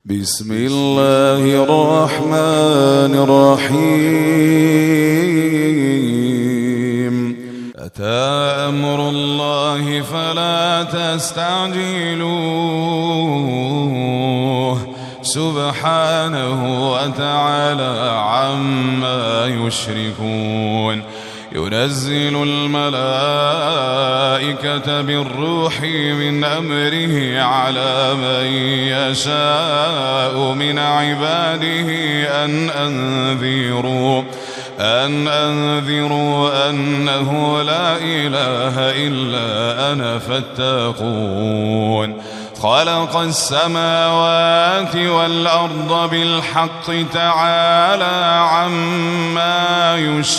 بسم الله الرحمن الرحيم أتى أمر الله فلا تستعجلوه سبحانه وتعالى عما يشركون ينزل الملائكة بالروح من أمره على من يشاء من عباده أن أنذروا أنه لا إله إلا أنا فاتقون خلق السماوات والأرض بالحق تعالى عما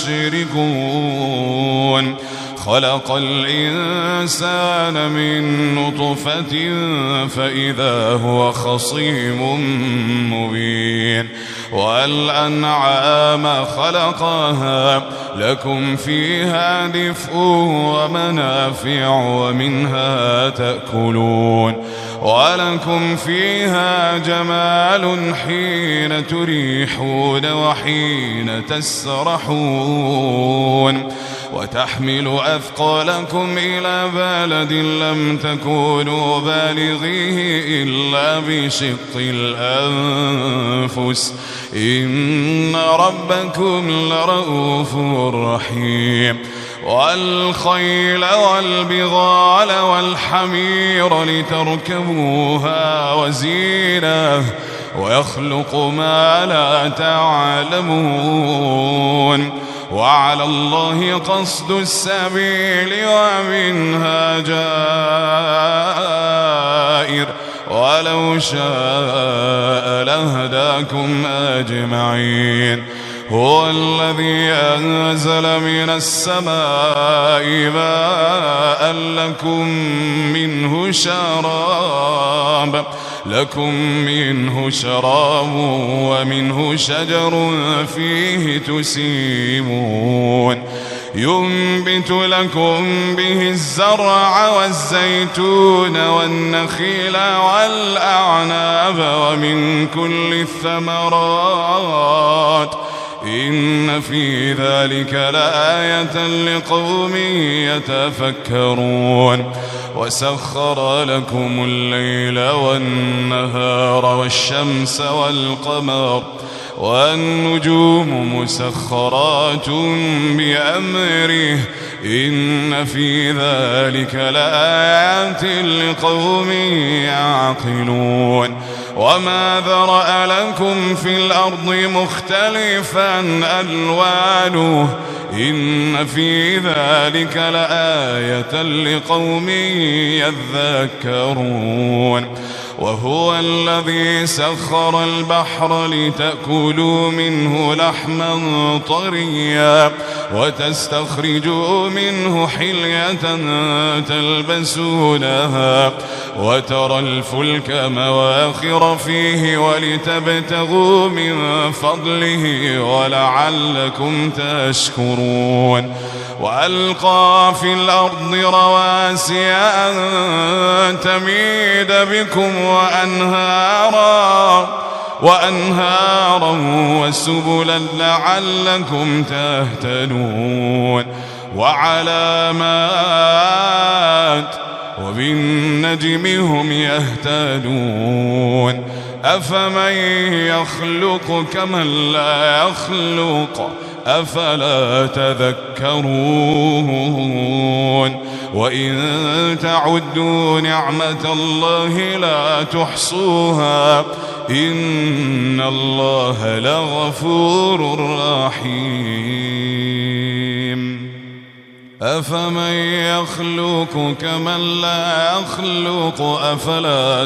يشركون خلق الإنسان من نطفة فإذا هو خصيم مبين والأنعام خلقها لكم فيها دفء ومنافع ومنها تأكلون ولكم فيها جمال حين تريحون وحين تسرحون وتحمل أثقالكم إلى بلد لم تكونوا بالغيه إلا بشق الأنفس إن ربكم لرؤوف رحيم والخيل والبغال والحمير لتركبوها وزينة ويخلق ما لا تعلمون وعلى الله قصد السبيل ومنها جائر ولو شاء لهداكم أجمعين هو الذي أنزل من السماء ماء لكم منه شراب ومنه شجر فيه تسيمون ينبت لكم به الزرع والزيتون والنخيل والأعناب ومن كل الثمرات إن في ذلك لآية لقوم يتفكرون وسخر لكم الليل والنهار والشمس والقمر والنجوم مسخرات بأمره إن في ذلك لآيات لقوم يعقلون وما ذرأ لكم في الأرض مختلفا ألوانه إن في ذلك لآية لقوم يذكرون وهو الذي سخر البحر لتأكلوا منه لحما طريا وتستخرجوا منه حلية تلبسونها وترى الفلك مواخر فيه ولتبتغوا من فضله ولعلكم تشكرون وألقى في الأرض رواسي أن تميد بكم وأنهارا وسبلا لعلكم تهتدون وعلامات وبالنجم هم يهتدون أفمن يخلق كمن لا يخلق أفلا تذكرون وإن تعدوا نعمة الله لا تحصوها إن الله لغفور رحيم أفمن يخلق كمن لا يخلق أفلا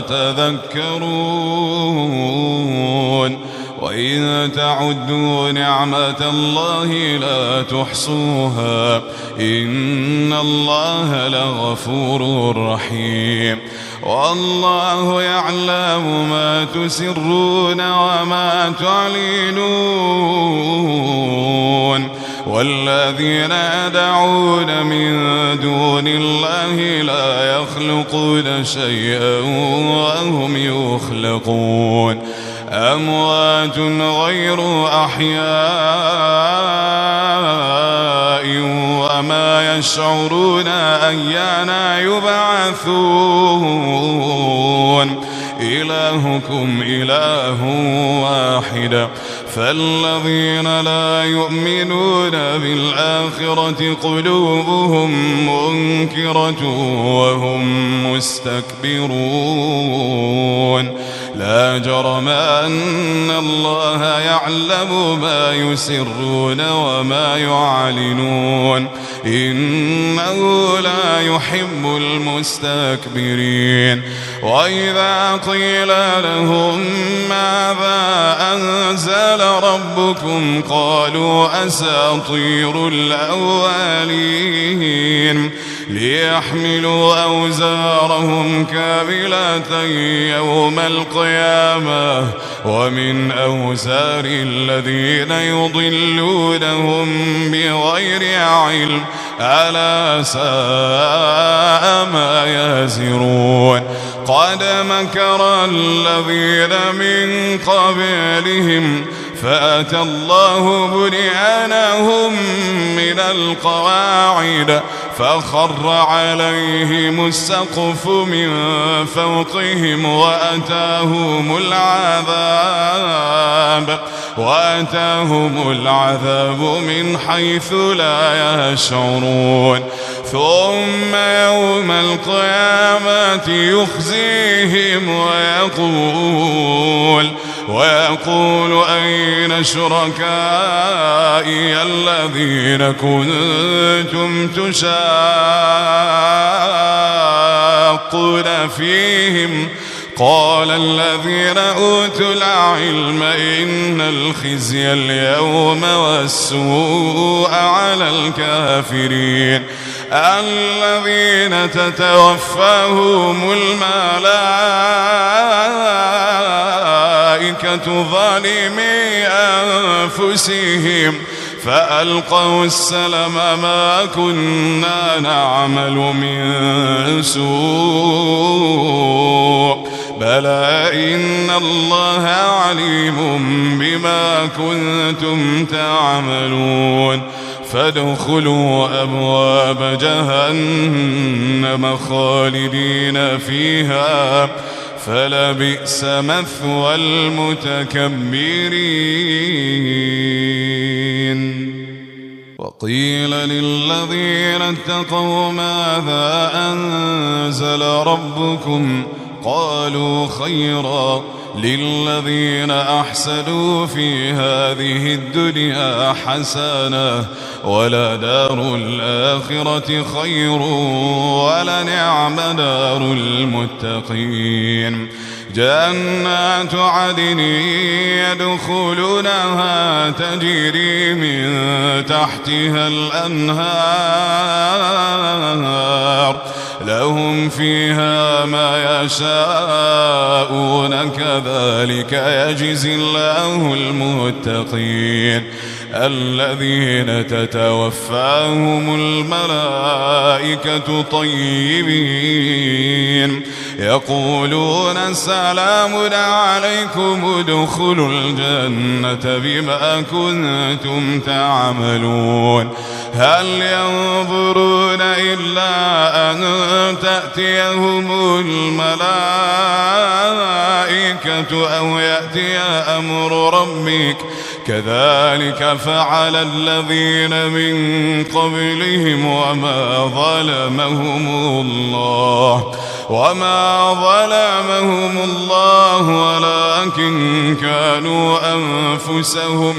تذكرون وإن تعدوا نعمة الله لا تحصوها إن الله لغفور رحيم والله يعلم ما تسرون وما تعلنون والذين يدعون من دون الله لا يخلقون شيئا وهم يخلقون أموات غير أحياء وما يشعرون أيان يبعثون إلهكم إله واحد فالذين لا يؤمنون بالآخرة قلوبهم منكرة وهم مستكبرون لا جرم أن الله يعلم ما يسرون وما يعلنون إنه لا يحب المستكبرين وإذا قيل لهم ماذا أنزل ربكم قالوا أساطير الأولين ليحملوا أوزارهم كاملة يوم القيامة ومن أوزار الذين يضلونهم بغير علم ألا ساء ما يزرون قد مكر الذين من قبلهم فأتى الله بنيانهم من القواعد فخر عليهم السقف من فوقهم وأتاهم العذاب من حيث لا يشعرون ثم يوم القيامة يخزيهم ويقول أين شركائي الذين كنتم تشاقون فيهم قال الذين أوتوا العلم إن الخزي اليوم والسوء على الكافرين الذين تتوفاهم الملائكة ظالمي أنفسهم فألقوا السلم ما كنا نعمل من سوء بلى إن الله عليم بما كنتم تعملون فادخلوا أبواب جهنم خالدين فيها فلبئس مثوى المتكبرين وقيل للذين اتقوا ماذا أنزل ربكم قالوا خيرا للذين أحسنوا في هذه الدنيا حسنة ولدار الآخرة خير ولنعم دار المتقين جنات عدن يدخلونها تجري من تحتها الأنهار لهم فيها ما يشاءون كذلك يجزي الله المتقين الذين تتوفاهم الملائكة طيبين يقولون سلام عليكم ادخلوا الجنة بما كنتم تعملون هل ينظرون إلا أن تأتيهم الملائكة أو يأتي أمر ربك كذلك فعل الذين من قبلهم وما ظلمهم الله ولكن كانوا أنفسهم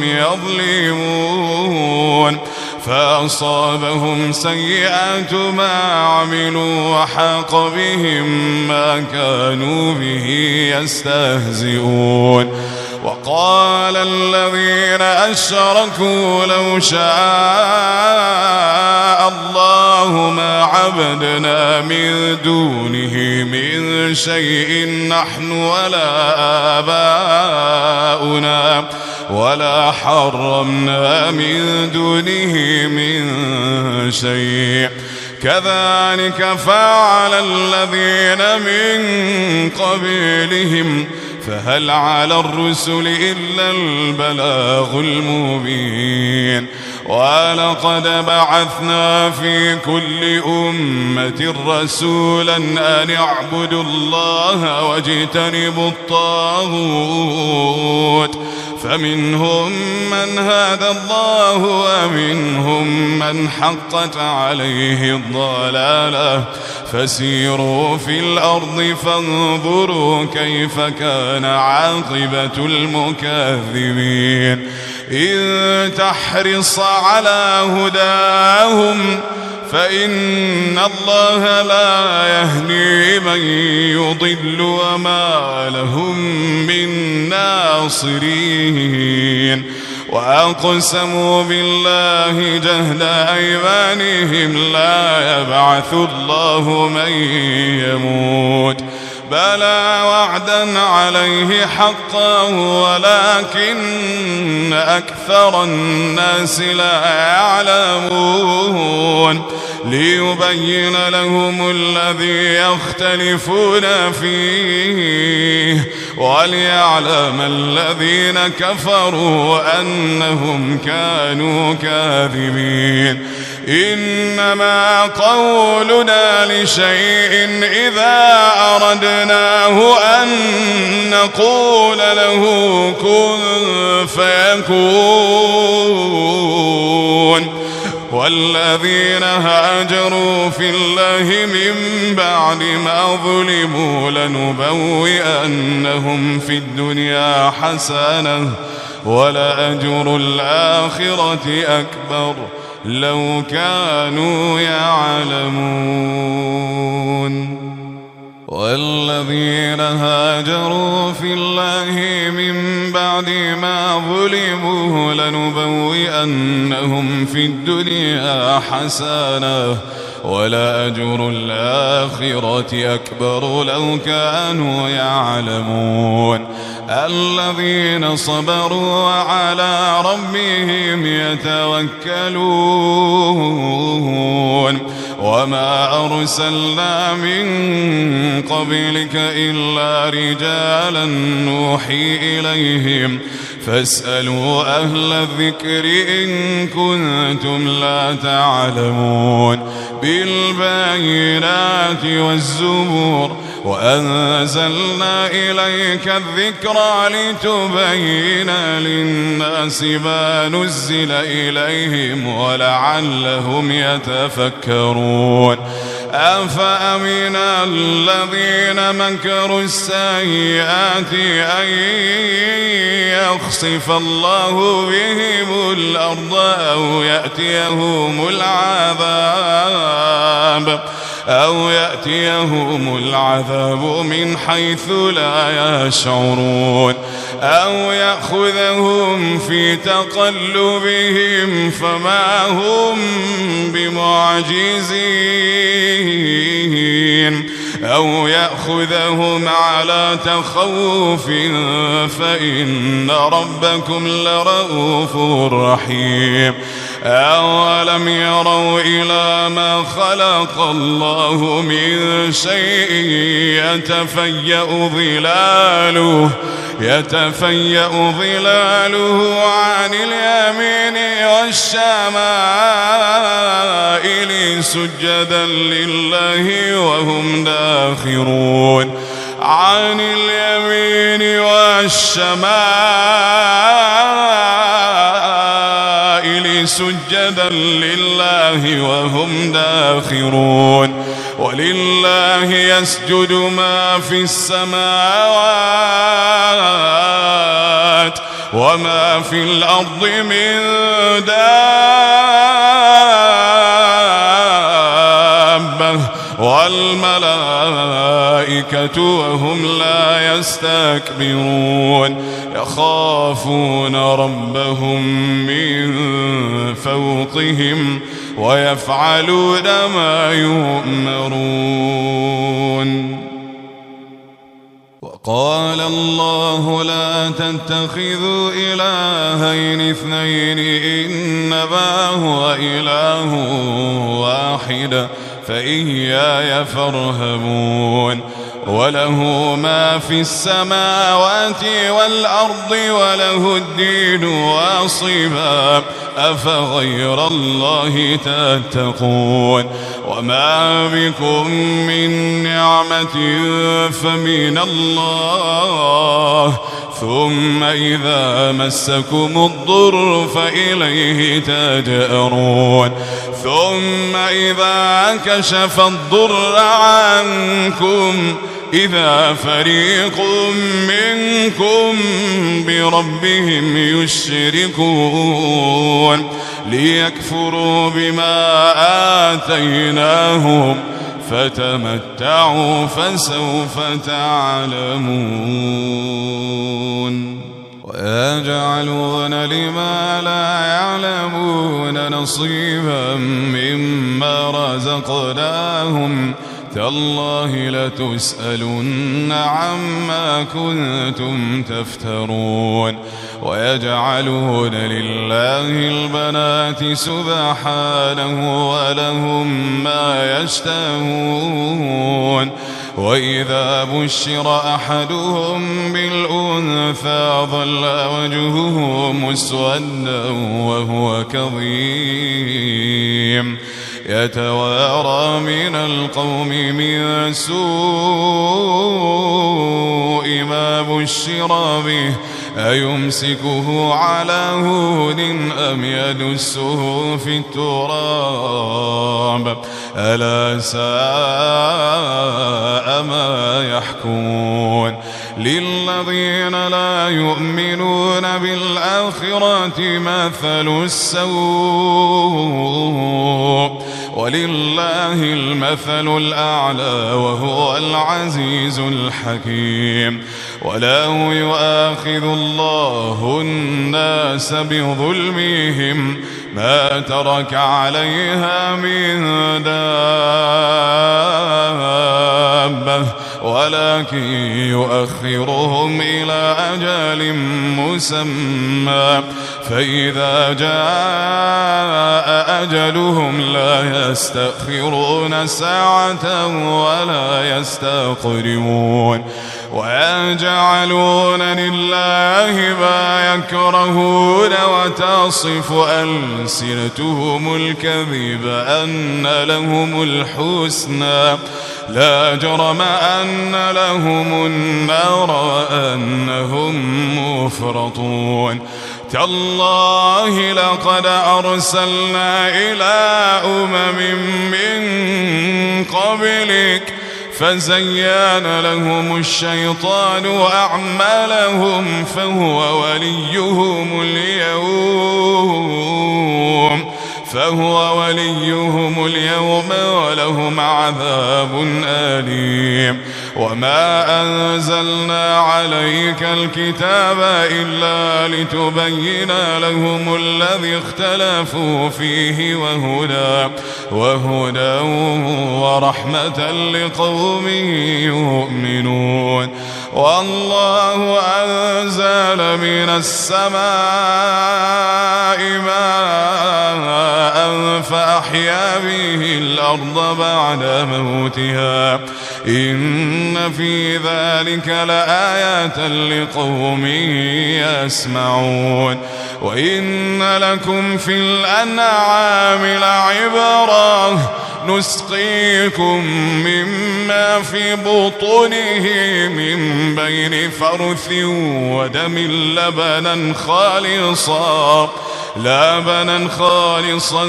يظلمون فأصابهم سيئات ما عملوا وحاق بهم ما كانوا به يستهزئون وقال الذين أشركوا لو شاء الله ما عبدنا من دونه من شيء نحن ولا ولا حرمنا من دونه من شيء كذلك فعل الذين من قبلهم فهل على الرسل إلا البلاغ المبين ولقد بعثنا في كل أمة رسولا أن اعبدوا الله واجتنبوا الطاغوت فمنهم من هدى الله ومنهم من حقت عليه الضلالة فسيروا في الأرض فانظروا كيف كان عاقبة المكذبين إن تحرص على هداهم فإن الله لا يهدي من يضل وما لهم من ناصرين وأقسموا بالله جهد أيمانهم لا يبعث الله من يموت بلى وعدا عليه حقا ولكن أكثر الناس لا يعلمون ليبين لهم الذي يختلفون فيه وليعلم الذين كفروا أنهم كانوا كاذبين إنما قولنا لشيء إذا أردناه أن نقول له كن فيكون والذين هاجروا في الله من بعد ما ظلموا لنبوئنهم في الدنيا حسنة ولأجر الآخرة أكبر لو كانوا يعلمون والذين هاجروا في الله من بعد ما ظلموا لنبوئنهم في الدنيا حسنة ولأجر الآخرة أكبر لو كانوا يعلمون الذين صبروا وعلى ربهم يتوكلون وما أرسلنا من قبلك إلا رجالا نوحي إليهم فاسألوا أهل الذكر إن كنتم لا تعلمون بالبينات والزبور وأنزلنا إليك الذكر لتبين للناس ما نزل إليهم ولعلهم يتفكرون أفأمن الذين مكروا السيئات أن يخسف الله بهم الأرض أو يأتيهم العذاب من حيث لا يشعرون أو يأخذهم في تقلبهم فما هم بمعجزين أو يأخذهم على تخوف فإن ربكم لرؤوف رحيم أولم يروا إلى ما خلق الله من شيء يتفيأ ظلاله عن اليمين والشمائل سجدا لله وهم داخرون عن اليمين والشمائل سجدا لله وهم داخرون ولله يسجد ما في السماوات وما في الأرض من دابة والملائكة وهم لا يستكبرون يخافون ربهم من فوقهم ويفعلون ما يؤمرون وقال الله لا تتخذوا إلهين اثنين إنما هو إله واحد فإياي فارهبون وله ما في السماوات والأرض وله الدين واصبا أفغير الله تتقون وما بكم من نعمة فمن الله ثم إذا مسكم الضر فإليه تجأرون ثم إذا كشف الضر عنكم إذا فريق منكم بربهم يشركون ليكفروا بما آتيناهم فتمتعوا فسوف تعلمون ويجعلون لما لا يعلمون نصيبا مما رزقناهم تالله لتسألن عما كنتم تفترون ويجعلون لله البنات سبحانه ولهم ما يشتهون وإذا بشر أحدهم بالأنثى ظل وجهه مسودا وهو كظيم يتوارى من القوم من سوء ما بشر به أيمسكه على هون أم يدسه في التراب ألا ساء ما يحكمون للذين لا يؤمنون بالآخرة مثل السوء ولله المثل الأعلى وهو العزيز الحكيم ولا يؤاخذ الله الناس بظلمهم ما ترك عليها من دابة ولكن يؤخرهم إلى أجل مسمى فإذا جاء أجلهم لا يستأخرون ساعة ولا يستقدمون ويجعلون لله ما يكرهون وتصف ألسنتهم الكذب أن لهم الحسنى لا جرم أن لهم النار وأنهم مفرطون تالله لقد أرسلنا إلى من قبلك فزين لهم الشيطان أعمالهم فهو وليهم اليوم ولهم عذاب أليم وما أنزلنا عليك الكتاب إلا لتبين لهم الذي اختلفوا فيه وهدى ورحمة لقوم يؤمنون والله أنزل من السماء ماء فأحيا به الأرض بعد موتها إن في ذلك لآيات لقوم يسمعون وإن لكم في الأنعام لعبرة نسقيكم مما في بطونه من بين فرث ودم لبنا خالصا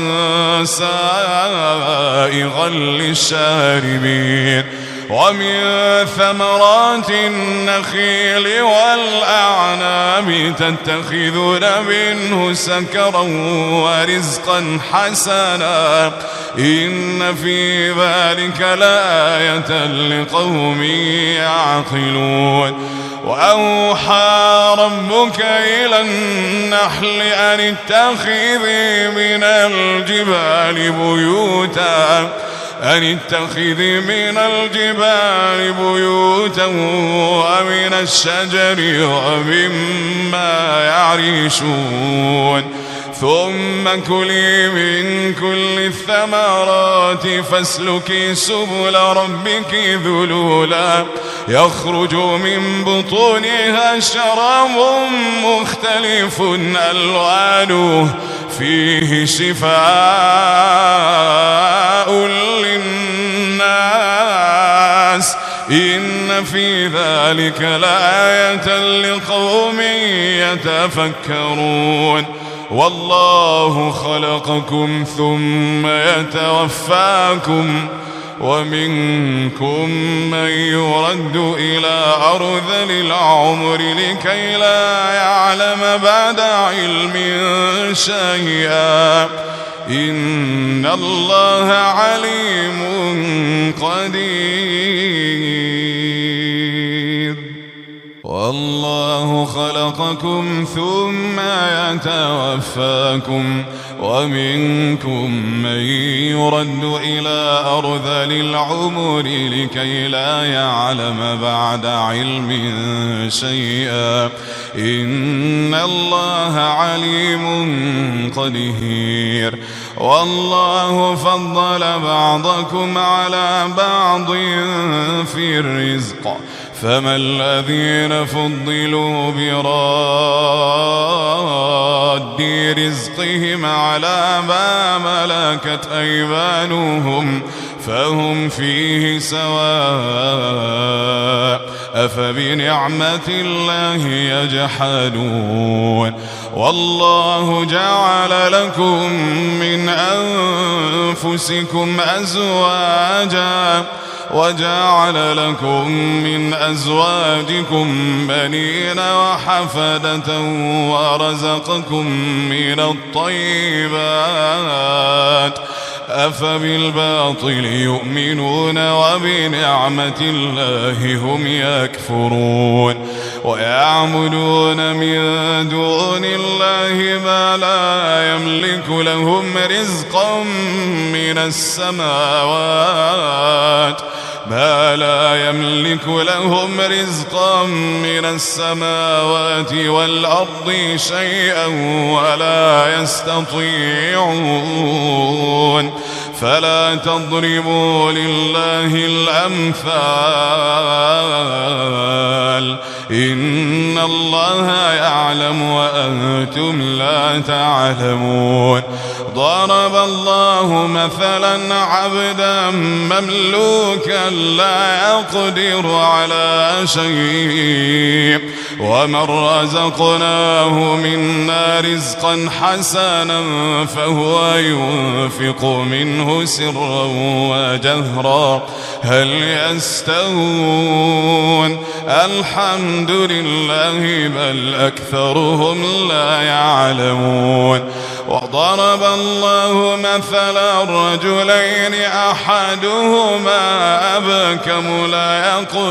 سائغا للشاربين ومن ثمرات النخيل والأعناب تتخذون منه سكرا ورزقا حسنا إن في ذلك لآية لقوم يعقلون وأوحى ربك إلى النحل أن اتخذي من الجبال بيوتا أن اتخذ من الجبال بيوتا ومن الشجر ومما يعرشون ثم كلي من كل الثمرات فاسلكي سبل ربك ذلولا يخرج من بطونها شراب مختلف ألوانه فيه شفاء للناس إن في ذلك لآية لقوم يتفكرون والله خلقكم ثم يتوفاكم ومنكم من يرد إلى أرذل العمر لكي لا يعلم بعد علم شيئا إن الله عليم قدير والله خلقكم ثم يتوفاكم ومنكم من يرد إلى أرذل العمر لكي لا يعلم بعد علم شيئا إن الله عليم قدير والله فضل بعضكم على بعض في الرزق فما الذين فضلوا براد رزقهم على ما ملكت أيمانهم فهم فيه سواء أفبنعمة الله يجحدون والله جعل لكم من أنفسكم أزواجا وجعل لكم من أزواجكم بنين وحفدة ورزقكم من الطيبات أفبالباطل يؤمنون وبنعمة الله هم يكفرون ويعبدون من دون الله ما لا يملك لهم رزقا من السماوات والأرض شيئا ولا يستطيعون فلا تضربوا لله الأمثال إن الله يعلم وأنتم لا تعلمون ضرب الله مثلا عبدا مملوكا لا يقدر على شيء ومن رزقناه منا رزقا حسنا فهو ينفق منه سرا وجهرا هل يستوون الحمد لله بل أكثرهم لا يعلمون وضرب الله مثلا رجلين أحدهما أبكم لا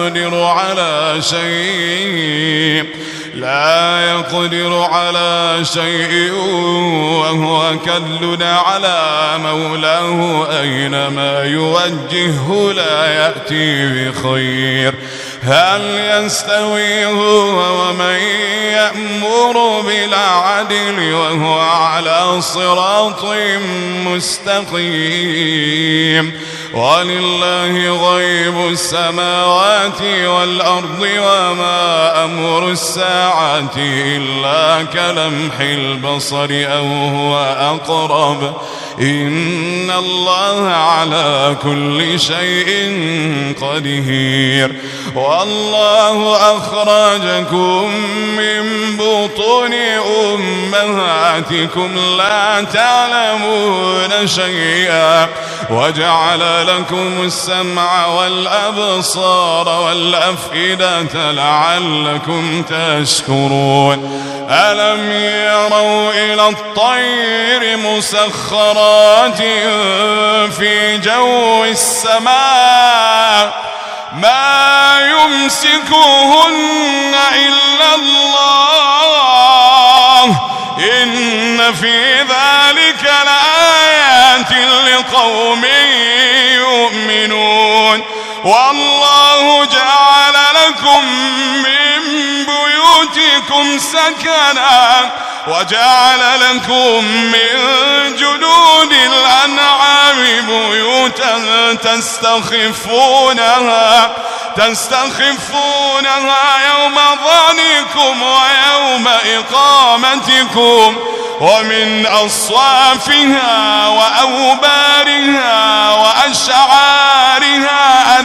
يقدر على شيء وهو كل على مولاه أينما يوجهه لا يأتي بخير هل يستوي هو ومن يأمر بالعدل وهو على صراط مستقيم ولله غيب السماوات والأرض وما أمر الساعة إلا كلمح البصر أو هو أقرب إن الله على كل شيء قدير والله أخرجكم من بطون أمهاتكم لا تعلمون شيئا وجعل لكم السمع والأبصار والأفئدة لعلكم تشكرون ألم يروا إلى الطير مسخرات في جو السماء ما يمسكهن إلا الله إن في ذلك لآيات لقوم والله جعل لكم من بيوتكم سكنا وجعل لكم من جلود الأنعام بيوتا تستخفونها يوم ظعنكم ويوم إقامتكم ومن أصوافها وأوبارها وأشعارها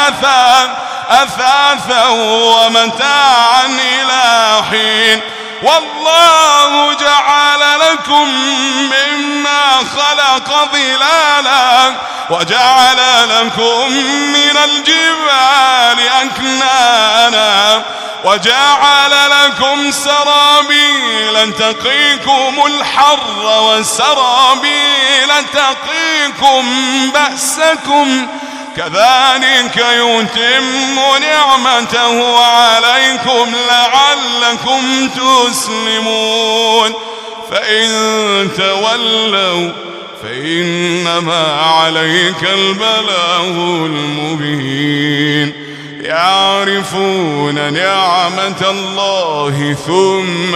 أثاثا ومتاعا إلى حين والله جعل لكم مما خلق ظلالا وجعل لكم من الجبال أكنانا وجعل لكم سرابيل تقيكم الحر وسرابيل تقيكم بأسكم كذلك يتم نعمته عليكم لعلكم تسلمون فإن تولوا فإنما عليك البلاغ المبين يعرفون نعمة الله ثم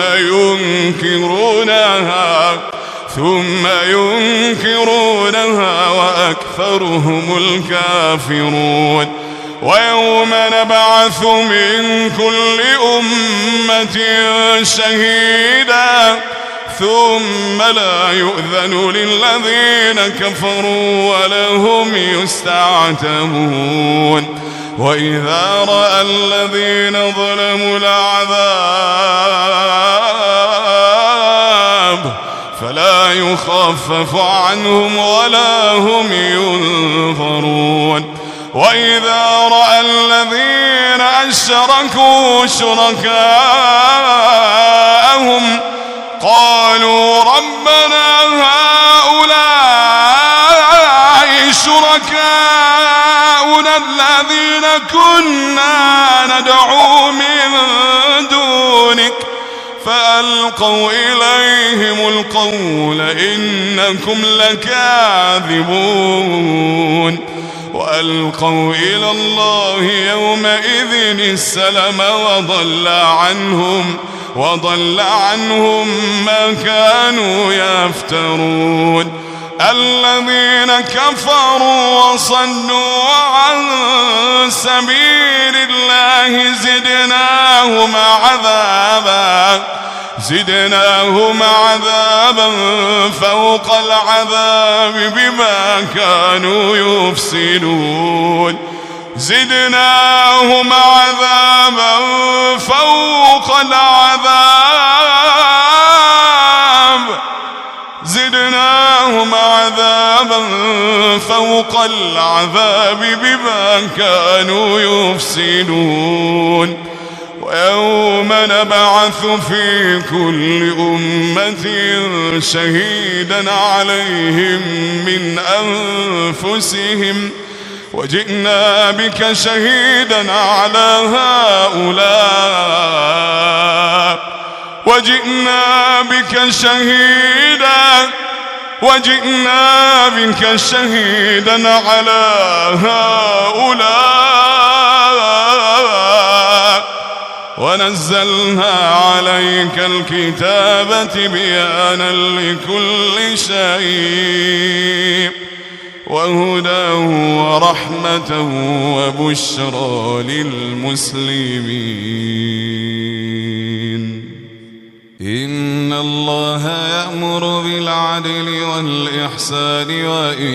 ينكرونها وأكثرهم الكافرون ويوم نبعث من كل أمة شهيدا ثم لا يؤذن للذين كفروا ولهم يستعتبون وإذا رأى الذين ظلموا العذاب فلا يخفف عنهم ولا هم ينظرون وإذا رأى الذين أشركوا شركاءهم قالوا ربنا هؤلاء شركاؤنا الذين كنا ندعو من دونك فألقوا إليهم القول إنكم لكاذبون وألقوا إلى الله يومئذ السلم وضل عنهم ما كانوا يفترون الذين كفروا وصدوا عن سبيل الله زدناهم عذابا فوق العذاب بما كانوا يفسدون زدناهم عذابا فوق العذاب بما كانوا يفسدون ويوم نبعث في كل أمة شهيدا عليهم من أنفسهم وجئنا بك شهيدا على هؤلاء وجئنا بك شهيدا على هؤلاء ونزلنا عليك الكتاب تبيانا لكل شيء وهدى ورحمة وبشرى للمسلمين إن الله يأمر بالعدل والإحسان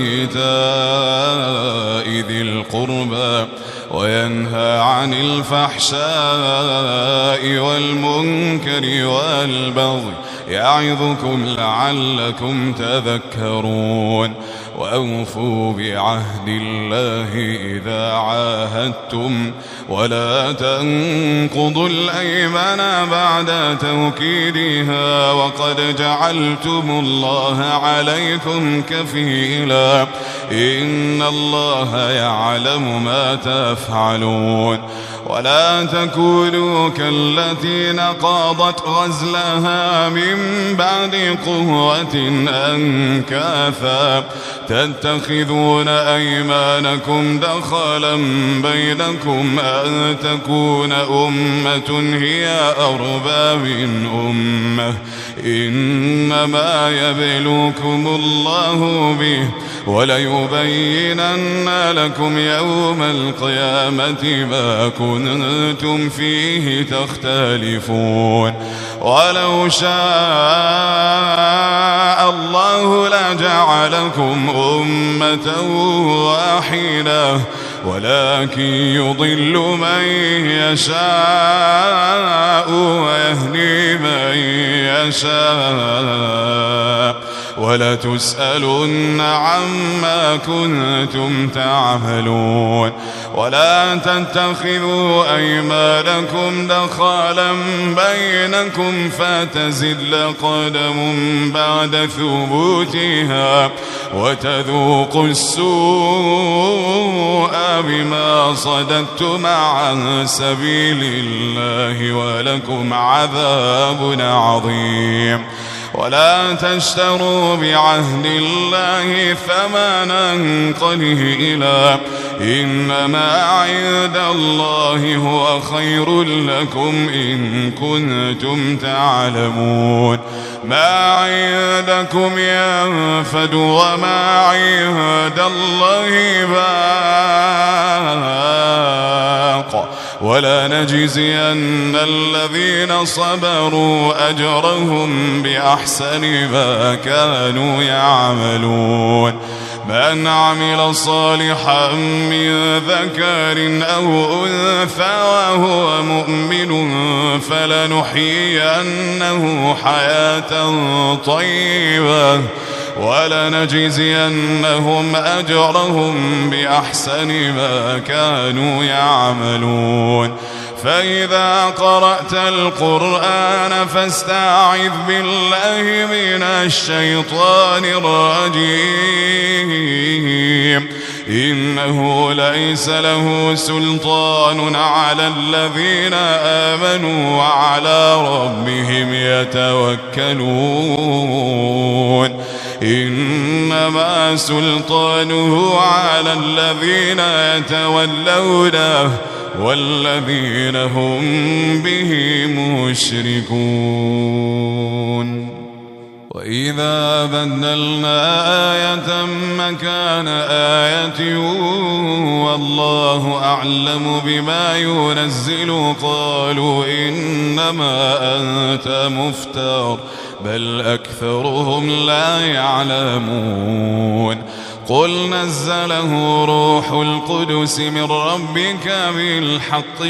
وإيتاء ذي القربى وينهى عن الفحشاء والمنكر والبغي يعظكم لعلكم تذكرون وأوفوا بعهد الله إذا عاهدتم ولا تنقضوا الأيمان بعد توكيدها وقد جعلتم الله عليكم كفيلا إن الله يعلم ما تفعلون ولا تكونوا كالتي نقضت غزلها من بعد قوة أنكاثا تتخذون أيمانكم دخلا بينكم أن تكون أمة هي أربى من أمة إنما يبلوكم الله به وليبينن لكم يوم القيامة ما كنتم فيه تختلفون ولو شاء الله لجعلكم أمة واحدة ولكن يضل من يشاء ويهدي من يشاء ولتسألن عما كنتم تعملون ولا تتخذوا أيمانكم دخلا بينكم فتزل قدم بعد ثبوتها وتذوقوا السوء بما صددتم عن سبيل الله ولكم عذاب عظيم ولا تشتروا بعهد الله ثمنا قليلا إنما عند الله هو خير لكم إن كنتم تعلمون ما عندكم ينفد وما عند الله باق ولنجزين الذين صبروا أجرهم بأحسن ما كانوا يعملون من عمل صالحا من ذكر أو أنثى وهو مؤمن فلنحيينه حياة طيبة ولنجزينهم أجرهم بأحسن ما كانوا يعملون فإذا قرأت القرآن فاستعذ بالله من الشيطان الرجيم إنه ليس له سلطان على الذين آمنوا وعلى ربهم يتوكلون إنما سلطانه على الذين يتولونه والذين هم به مشركون وإذا بدلنا آية مكان آية والله أعلم بما ينزل قالوا إنما أنت مفتر بل أكثرهم لا يعلمون قل نزله روح القدس من ربك بالحق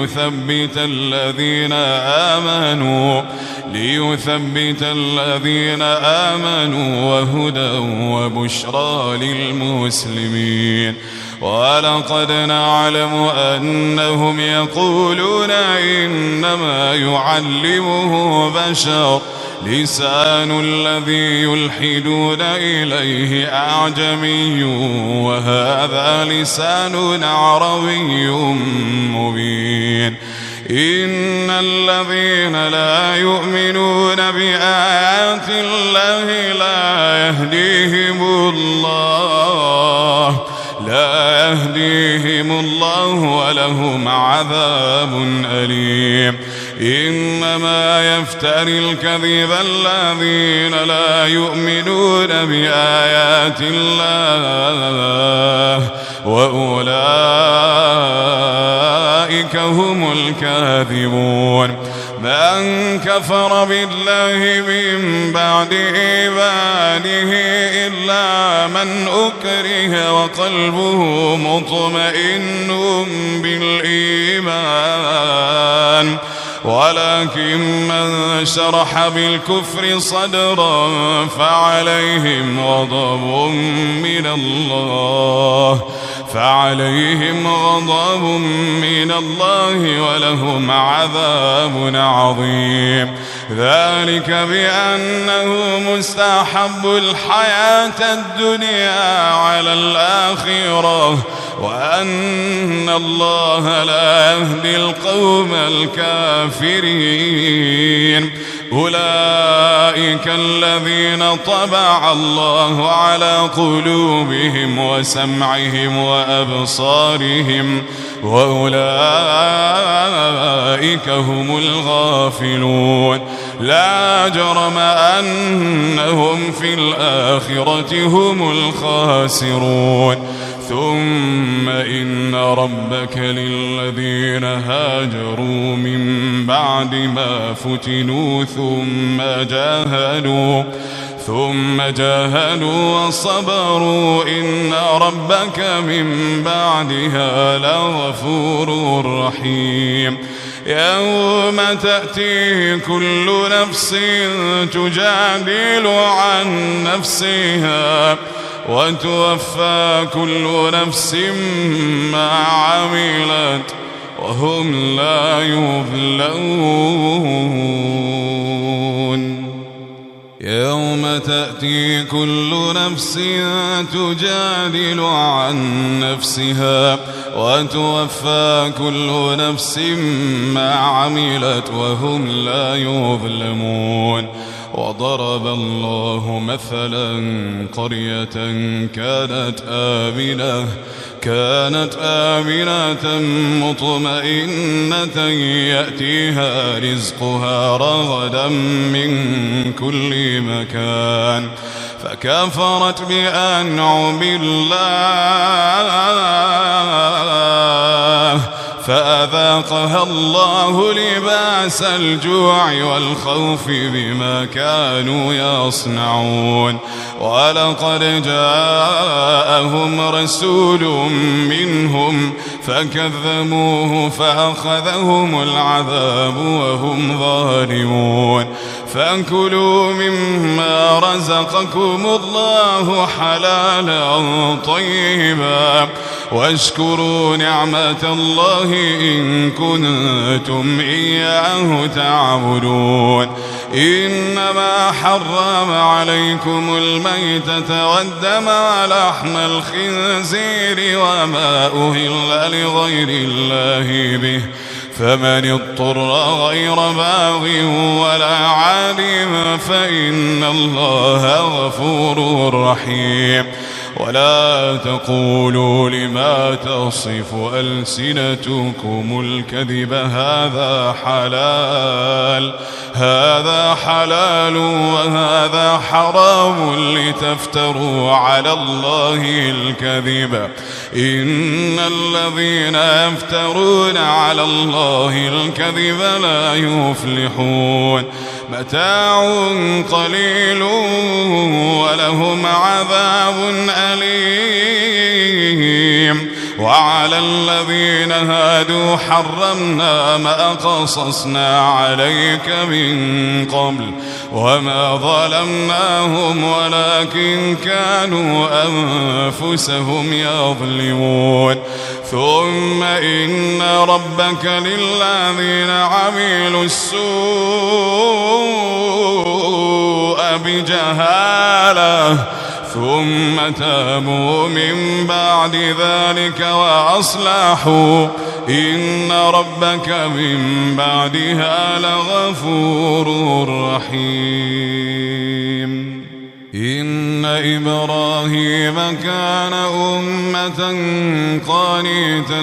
ليثبت الذين آمنوا وهدى وبشرى للمسلمين ولقد نعلم أنهم يقولون إنما يعلمه بشر لسان الذي يلحدون إليه أعجمي وهذا لسان عربي مبين إن الذين لا يؤمنون بآيات الله لا يهديهم الله ولهم عذاب أليم إنما يفتري الكذب الذين لا يؤمنون بآيات الله وأولئك هم الكاذبون من كفر بالله من بعد إيمانه إلا من أكره وقلبه مطمئن بالإيمان ولكن من شرح بالكفر صدرا فعليهم غضب من الله فعليهم غضب من الله ولهم عذاب عظيم. ذلك بأنه مستحب الحياة الدنيا على الآخرة وأن الله لا يهدي القوم الكافرين. أولئك الذين طبع الله على قلوبهم وسمعهم وأبصارهم وأولئك هم الغافلون. لا جرم أنهم في الآخرة هم الخاسرون. ثم إن ربك للذين هاجروا من بعد ما فتنوا ثم جاهدوا وصبروا إن ربك من بعدها لغفور رحيم. يوم تأتي كل نفس تجادل عن نفسها وتوفى كل نفس ما عملت وهم لا يظلمون. يوم تأتي كل نفس تجادل عن نفسها وتوفى كل نفس ما عملت وهم لا يظلمون. وضرب الله مثلا قرية كانت آمنة مطمئنة يأتيها رزقها رغدا من كل مكان فكفرت بأنعم الله فأذاقها الله لباس الجوع والخوف بما كانوا يصنعون. ولقد جاءهم رسول منهم فكذبوه فأخذهم العذاب وهم ظالمون. فكلوا مما رزقكم الله حلالا طيبا واشكروا نعمة الله إن كنتم إياه تعبدون. إنما حرم عليكم الميتة والدم ولحم الخنزير وما أهل لغير الله به فمن اضطر غير باغ ولا عاد فإن الله غفور رحيم. ولا تقولوا لما تصف ألسنتكم الكذب هذا حلال وهذا حرام لتفتروا على الله الكذب إن الذين يفترون على الله الكذب لا يفلحون. متاع قليل ولهم عذاب أليم. وعلى الذين هادوا حرمنا ما قصصنا عليك من قبل وما ظلمناهم ولكن كانوا أنفسهم يظلمون. ثم إن ربك للذين عملوا السوء بجهالة ثم تابوا من بعد ذلك وأصلحوا إن ربك من بعدها لغفور رحيم. إن إبراهيم كان أمة قانتا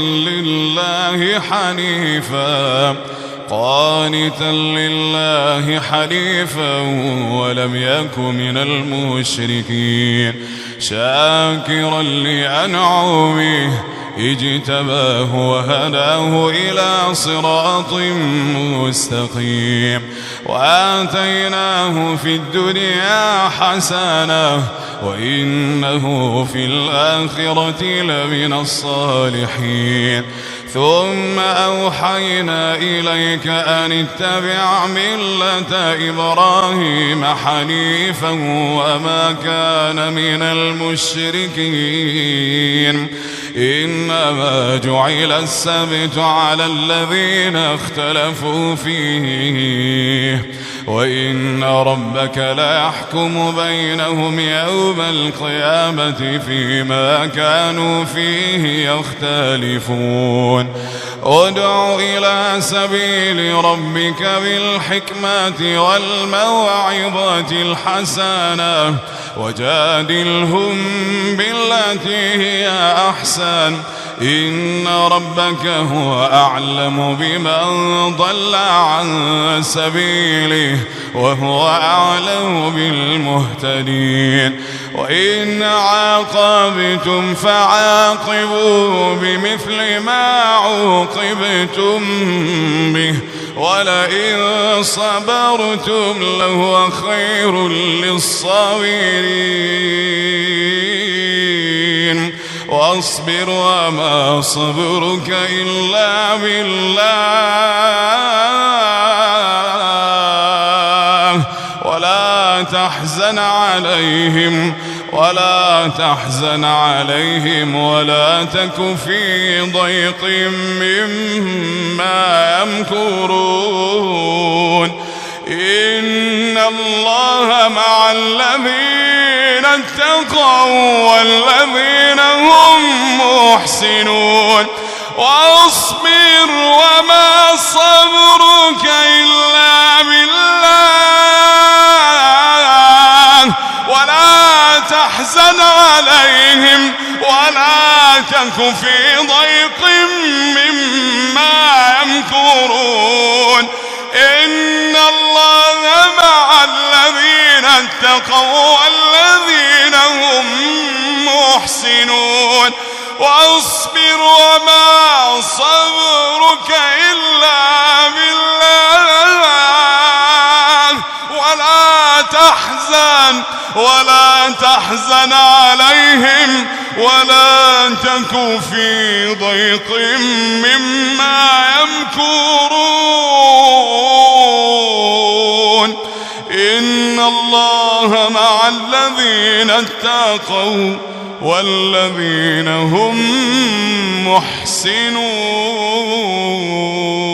لله حنيفا ولم يك من المشركين شاكرا لأنعمه اجتباه وهداه إلى صراط مستقيم. وآتيناه في الدنيا حسنة وإنه في الآخرة لمن الصالحين. ثم أوحينا إليك أن اتبع ملة إبراهيم حنيفا وما كان من المشركين. إنما جعل السبت على الذين اختلفوا فيه وإن ربك ليحكم بينهم يوم القيامة فيما كانوا فيه يختلفون ادع إلى سبيل ربك بالحكمة والموعظة الحسنة وجادلهم بالتي هي أحسن إن ربك هو أعلم بمن ضل عن سبيله وهو أعلم بالمهتدين وإن عاقبتم فعاقبوا بمثل ما عوقبتم به ولئن صبرتم لهو خير للصابرين واصبر وما صبرك إلا بالله ولا تحزن عليهم ولا تك في ضيق مما يمكرون إن الله مع الذين اتقوا والذين هم محسنون واصبر وما صبرك إلا بالله ولا تحزن عليهم ولا تك في ضيق مما يمكرون إن الله مع الذين اتقوا والذين هم محسنون واصبر وما صبرك إلا بالله ولا تحزن عليهم ولا تك في ضيق مما يمكرون إن الله مع الذين اتقوا والذين هم محسنون.